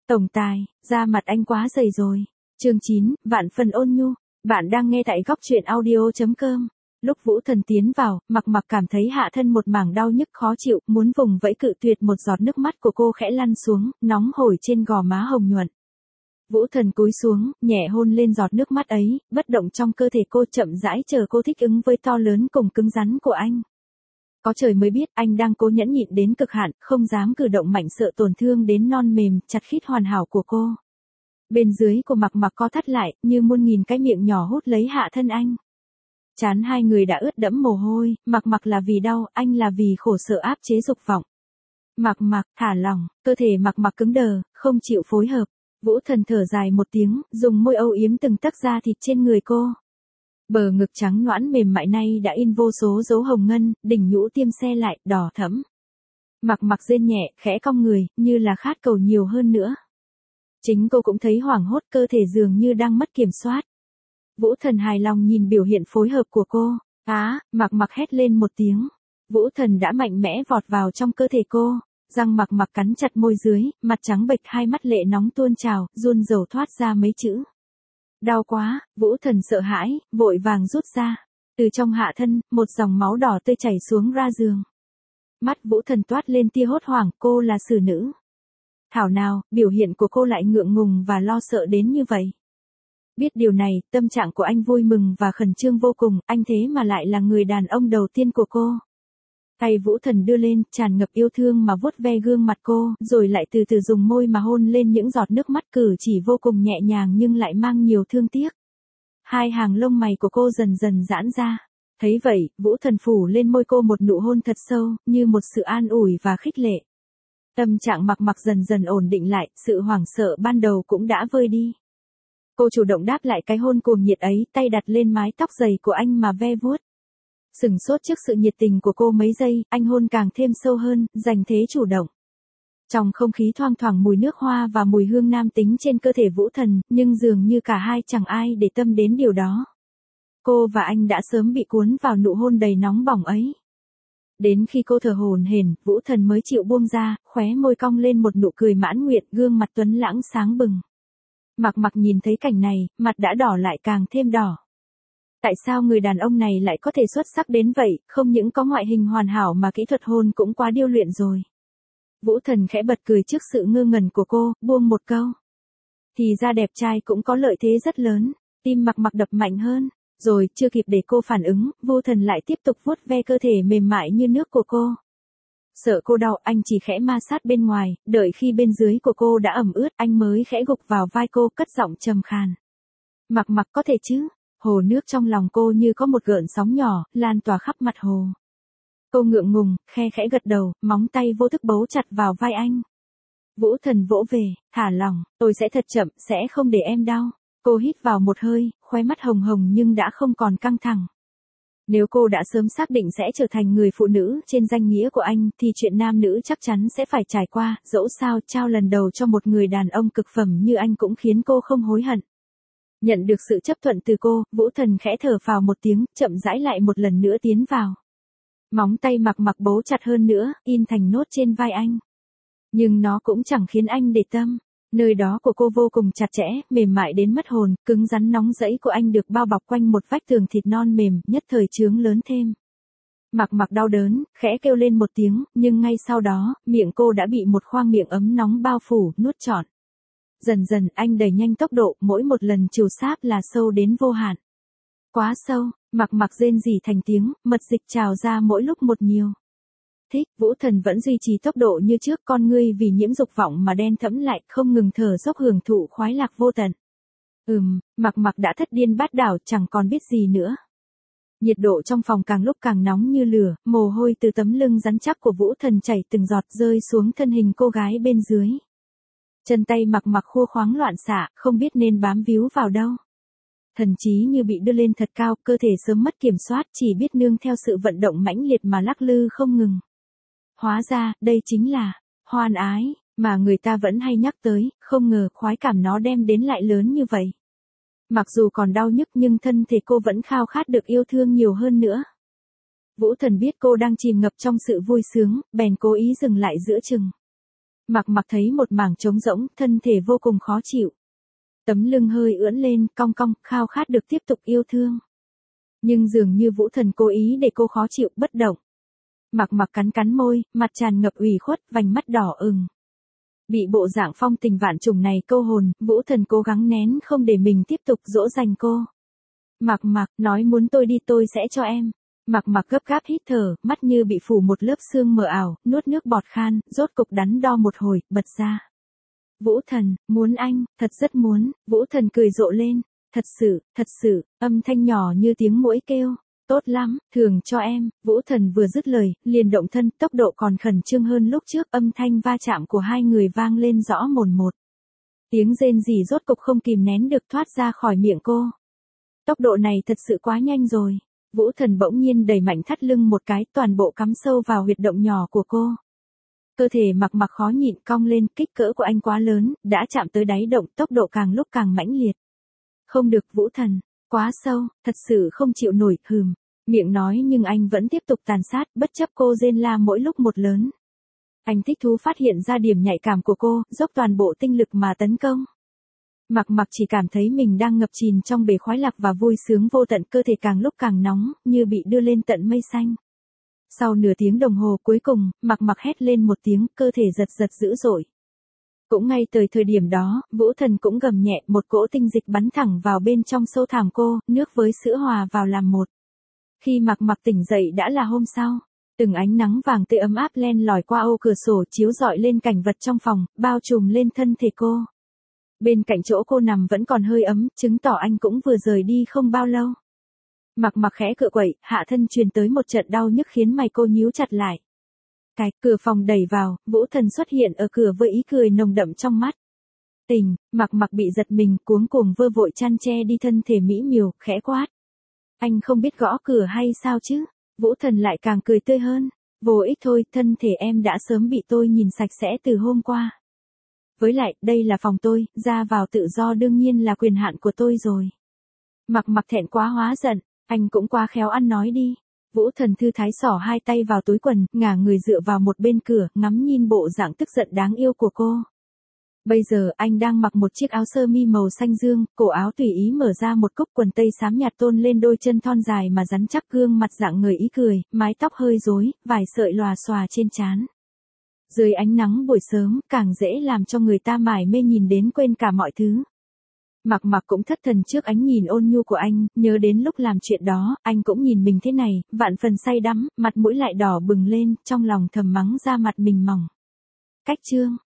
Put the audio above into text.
Tổng tài, da mặt anh quá dày rồi. Chương 9, vạn phần ôn nhu. Bạn đang nghe tại góc truyện audio.com. Lúc Vũ Thần tiến vào, Mặc Mặc cảm thấy hạ thân một mảng đau nhức khó chịu, muốn vùng vẫy cự tuyệt, một giọt nước mắt của cô khẽ lăn xuống, nóng hổi trên gò má hồng nhuận. Vũ Thần cúi xuống, nhẹ hôn lên giọt nước mắt ấy, bất động trong cơ thể cô, chậm rãi chờ cô thích ứng với to lớn cùng cứng rắn của anh. Có trời mới biết, anh đang cố nhẫn nhịn đến cực hạn, không dám cử động mạnh sợ tổn thương đến non mềm, chặt khít hoàn hảo của cô. Bên dưới của Mặc Mặc co thắt lại, như muôn nghìn cái miệng nhỏ hút lấy hạ thân anh. Trán hai người đã ướt đẫm mồ hôi, Mặc Mặc là vì đau, anh là vì khổ sở áp chế dục vọng. Mặc Mặc, thả lỏng, cơ thể Mặc Mặc cứng đờ, không chịu phối hợp. Vũ Thần thở dài một tiếng, dùng môi âu yếm từng tấc da thịt trên người cô. Bờ ngực trắng nõn mềm mại nay đã in vô số dấu hồng ngân, đỉnh nhũ tiêm xe lại, đỏ thẫm. Mặc Mặc rên nhẹ, khẽ cong người, như là khát cầu nhiều hơn nữa. Chính cô cũng thấy hoảng hốt, cơ thể dường như đang mất kiểm soát. Vũ Thần hài lòng nhìn biểu hiện phối hợp của cô. Mặc Mặc hét lên một tiếng. Vũ Thần đã mạnh mẽ vọt vào trong cơ thể cô. Răng Mặc Mặc cắn chặt môi dưới, mặt trắng bệch, hai mắt lệ nóng tuôn trào, run rẩy thoát ra mấy chữ. Đau quá, Vũ Thần sợ hãi, vội vàng rút ra. Từ trong hạ thân, một dòng máu đỏ tươi chảy xuống ra giường. Mắt Vũ Thần toát lên tia hốt hoảng, cô là xử nữ. Thảo nào, biểu hiện của cô lại ngượng ngùng và lo sợ đến như vậy. Biết điều này, tâm trạng của anh vui mừng và khẩn trương vô cùng, anh thế mà lại là người đàn ông đầu tiên của cô. Tay Vũ Thần đưa lên, tràn ngập yêu thương mà vuốt ve gương mặt cô, rồi lại từ từ dùng môi mà hôn lên những giọt nước mắt, cử chỉ vô cùng nhẹ nhàng nhưng lại mang nhiều thương tiếc. Hai hàng lông mày của cô dần dần giãn ra. Thấy vậy, Vũ Thần phủ lên môi cô một nụ hôn thật sâu, như một sự an ủi và khích lệ. Tâm trạng Mặc Mặc dần dần ổn định lại, sự hoảng sợ ban đầu cũng đã vơi đi. Cô chủ động đáp lại cái hôn cuồng nhiệt ấy, tay đặt lên mái tóc dày của anh mà ve vuốt. Sừng sốt trước sự nhiệt tình của cô mấy giây, anh hôn càng thêm sâu hơn, giành thế chủ động. Trong không khí thoang thoảng mùi nước hoa và mùi hương nam tính trên cơ thể Vũ Thần, nhưng dường như cả hai chẳng ai để tâm đến điều đó. Cô và anh đã sớm bị cuốn vào nụ hôn đầy nóng bỏng ấy. Đến khi cô thở hổn hển, Vũ Thần mới chịu buông ra, khóe môi cong lên một nụ cười mãn nguyện, gương mặt tuấn lãng sáng bừng. Mặc Mặc nhìn thấy cảnh này, mặt đã đỏ lại càng thêm đỏ. Tại sao người đàn ông này lại có thể xuất sắc đến vậy, không những có ngoại hình hoàn hảo mà kỹ thuật hôn cũng quá điêu luyện rồi. Vũ Thần khẽ bật cười trước sự ngơ ngẩn của cô, buông một câu. Thì ra đẹp trai cũng có lợi thế rất lớn, tim Mặc Mặc đập mạnh hơn. Rồi, chưa kịp để cô phản ứng, Vũ Thần lại tiếp tục vuốt ve cơ thể mềm mại như nước của cô. Sợ cô đau, anh chỉ khẽ ma sát bên ngoài, đợi khi bên dưới của cô đã ẩm ướt, anh mới khẽ gục vào vai cô, cất giọng trầm khàn. Mặc Mặc có thể chứ? Hồ nước trong lòng cô như có một gợn sóng nhỏ, lan tỏa khắp mặt hồ. Cô ngượng ngùng, khe khẽ gật đầu, móng tay vô thức bấu chặt vào vai anh. Vũ Thần vỗ về, thả lỏng, tôi sẽ thật chậm, sẽ không để em đau. Cô hít vào một hơi, khóe mắt hồng hồng nhưng đã không còn căng thẳng. Nếu cô đã sớm xác định sẽ trở thành người phụ nữ trên danh nghĩa của anh, thì chuyện nam nữ chắc chắn sẽ phải trải qua, dẫu sao trao lần đầu cho một người đàn ông cực phẩm như anh cũng khiến cô không hối hận. Nhận được sự chấp thuận từ cô, Vũ Thần khẽ thở phào một tiếng, chậm rãi lại một lần nữa tiến vào. Móng tay Mặc Mặc bấu chặt hơn nữa, in thành nốt trên vai anh. Nhưng nó cũng chẳng khiến anh để tâm. Nơi đó của cô vô cùng chặt chẽ, mềm mại đến mất hồn, cứng rắn nóng rẫy của anh được bao bọc quanh một vách tường thịt non mềm, nhất thời chướng lớn thêm. Mặc Mặc đau đớn, khẽ kêu lên một tiếng, nhưng ngay sau đó, miệng cô đã bị một khoang miệng ấm nóng bao phủ, nuốt trọn. Dần dần anh đẩy nhanh tốc độ, mỗi một lần trù sáp là sâu đến vô hạn. Quá sâu, Mặc Mặc rên rỉ thành tiếng, mật dịch trào ra mỗi lúc một nhiều. Thích, Vũ Thần vẫn duy trì tốc độ như trước, con ngươi vì nhiễm dục vọng mà đen thẫm lại, không ngừng thở dốc hưởng thụ khoái lạc vô tận. Mặc Mặc đã thất điên bát đảo, chẳng còn biết gì nữa. Nhiệt độ trong phòng càng lúc càng nóng như lửa, mồ hôi từ tấm lưng rắn chắc của Vũ Thần chảy từng giọt rơi xuống thân hình cô gái bên dưới. Chân tay Mặc Mặc khô khoáng loạn xạ, không biết nên bám víu vào đâu. Thần trí như bị đưa lên thật cao, cơ thể sớm mất kiểm soát, chỉ biết nương theo sự vận động mãnh liệt mà lắc lư không ngừng. Hóa ra, đây chính là hoan ái, mà người ta vẫn hay nhắc tới, không ngờ khoái cảm nó đem đến lại lớn như vậy. Mặc dù còn đau nhức nhưng thân thể cô vẫn khao khát được yêu thương nhiều hơn nữa. Vũ Thần biết cô đang chìm ngập trong sự vui sướng, bèn cố ý dừng lại giữa chừng. Mặc mặc thấy một mảng trống rỗng, thân thể vô cùng khó chịu. Tấm lưng hơi ưỡn lên, cong cong, khao khát được tiếp tục yêu thương. Nhưng dường như Vũ Thần cố ý để cô khó chịu, bất động. Mặc mặc cắn cắn môi, mặt tràn ngập ủy khuất, vành mắt đỏ ửng. Bị bộ dạng phong tình vạn trùng này câu hồn, Vũ Thần cố gắng nén không để mình tiếp tục dỗ dành cô. Mặc mặc, nói muốn tôi đi tôi sẽ cho em. Mặc mặc gấp gáp hít thở, mắt như bị phủ một lớp sương mờ ảo, nuốt nước bọt khan, rốt cục đắn đo một hồi, bật ra. Vũ Thần, muốn anh, thật rất muốn. Vũ Thần cười rộ lên. Thật sự, âm thanh nhỏ như tiếng muỗi kêu. Tốt lắm, thường cho em. Vũ Thần vừa dứt lời, liền động thân, tốc độ còn khẩn trương hơn lúc trước, âm thanh va chạm của hai người vang lên rõ mồn một. Tiếng rên rỉ rốt cục không kìm nén được thoát ra khỏi miệng cô. Tốc độ này thật sự quá nhanh rồi. Vũ Thần bỗng nhiên đẩy mạnh thắt lưng một cái, toàn bộ cắm sâu vào huyệt động nhỏ của cô. Cơ thể mặc mặc khó nhịn cong lên, kích cỡ của anh quá lớn, đã chạm tới đáy động, tốc độ càng lúc càng mãnh liệt. Không được Vũ Thần, quá sâu, thật sự không chịu nổi, miệng nói nhưng anh vẫn tiếp tục tàn sát, bất chấp cô rên la mỗi lúc một lớn. Anh thích thú phát hiện ra điểm nhạy cảm của cô, dốc toàn bộ tinh lực mà tấn công. Mặc mặc chỉ cảm thấy mình đang ngập chìm trong bể khoái lạc và vui sướng vô tận, cơ thể càng lúc càng nóng, như bị đưa lên tận mây xanh. Sau nửa tiếng đồng hồ cuối cùng, mặc mặc hét lên một tiếng, cơ thể giật giật dữ dội. Cũng ngay tới thời điểm đó, Vũ Thần cũng gầm nhẹ, một cỗ tinh dịch bắn thẳng vào bên trong sâu thẳm cô, nước với sữa hòa vào làm một. Khi mặc mặc tỉnh dậy đã là hôm sau. Từng ánh nắng vàng tươi ấm áp len lỏi qua ô cửa sổ chiếu rọi lên cảnh vật trong phòng, bao trùm lên thân thể cô. Bên cạnh chỗ cô nằm vẫn còn hơi ấm, chứng tỏ anh cũng vừa rời đi không bao lâu. Mặc mặc khẽ cựa quậy, hạ thân truyền tới một trận đau nhức khiến mày cô nhíu chặt lại. Cửa phòng đẩy vào, Vũ Thần xuất hiện ở cửa với ý cười nồng đậm trong mắt. Mặc mặc bị giật mình, cuống cuồng vơ vội chăn che đi thân thể mỹ miều, khẽ quát. Anh không biết gõ cửa hay sao chứ? Vũ Thần lại càng cười tươi hơn. Vô ích thôi, thân thể em đã sớm bị tôi nhìn sạch sẽ từ hôm qua. Với lại, đây là phòng tôi, ra vào tự do đương nhiên là quyền hạn của tôi rồi. Mặc mặc thẹn quá hóa giận, anh cũng quá khéo ăn nói đi. Vũ Thần thư thái xỏ hai tay vào túi quần, ngả người dựa vào một bên cửa, ngắm nhìn bộ dạng tức giận đáng yêu của cô. Bây giờ anh đang mặc một chiếc áo sơ mi màu xanh dương, cổ áo tùy ý mở ra một cúc quần tây xám nhạt tôn lên đôi chân thon dài mà rắn chắc, gương mặt dạng người ý cười, mái tóc hơi rối, vài sợi lòa xòa trên trán. Dưới ánh nắng buổi sớm, càng dễ làm cho người ta mải mê nhìn đến quên cả mọi thứ. Mặc mặc cũng thất thần trước ánh nhìn ôn nhu của anh, nhớ đến lúc làm chuyện đó, anh cũng nhìn mình thế này, vạn phần say đắm, mặt mũi lại đỏ bừng lên, trong lòng thầm mắng ra mặt mình mỏng. Cách chương